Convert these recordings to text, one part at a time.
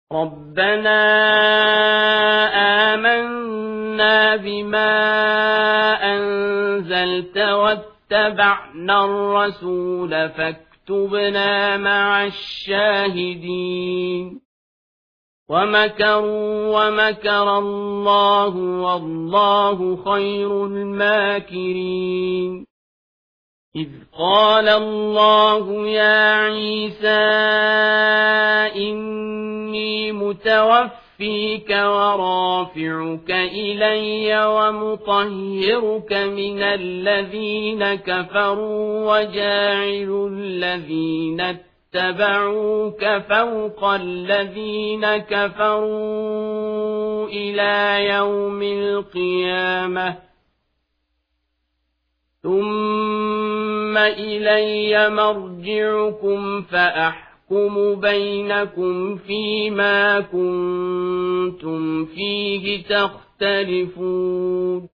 ربنا آمنا بما أنزلت واتبعنا الرسول فاكتبنا مع الشاهدين ومكروا ومكر الله والله خير الماكرين إذ قال الله يا عيسى إني متوفيك ورافعك إلي ومطهرك من الذين كفروا وجاعل الذين اتبعوك فوق الذين كفروا إلى يوم القيامة ثم إلي مرجعكم فأحكم بينكم فيما كنتم فيه تختلفون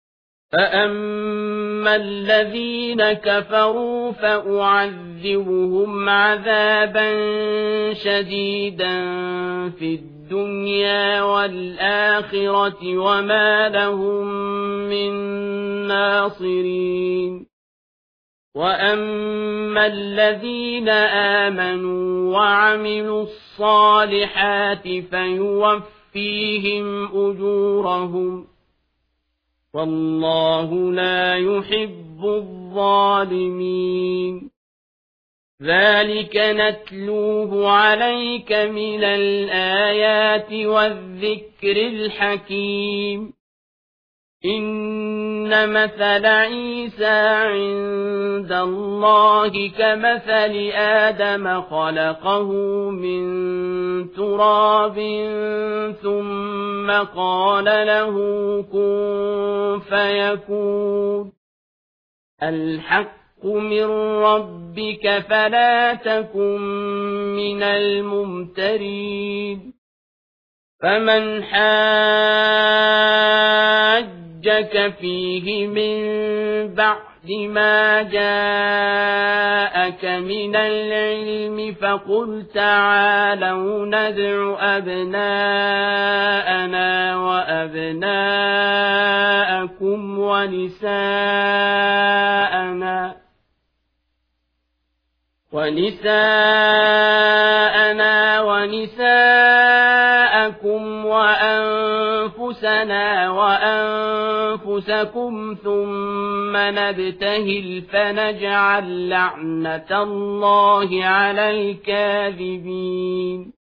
فأما الذين كفروا فأعذبهم عذابا شديدا في الدنيا والآخرة وما لهم من ناصرين وأما الذين آمنوا وعملوا الصالحات فيوفيهم أجورهم والله لا يحب الظالمين ذلك نتلوه عليك من الآيات والذكر الحكيم إن مثل عيسى عند الله كمثل آدم خلقه من تراب ثم قال له كن فيكون الحق من ربك فلا تكن من الممترين فمن حاجك فيه من بعد ما جاءك من العلم فقل تعالوا ندع أبناءنا وأبناءكم ونساءنا ونساءكم وأنفسنا وأنفسكم ثم نبتهل فنجعل لعنة الله على الكاذبين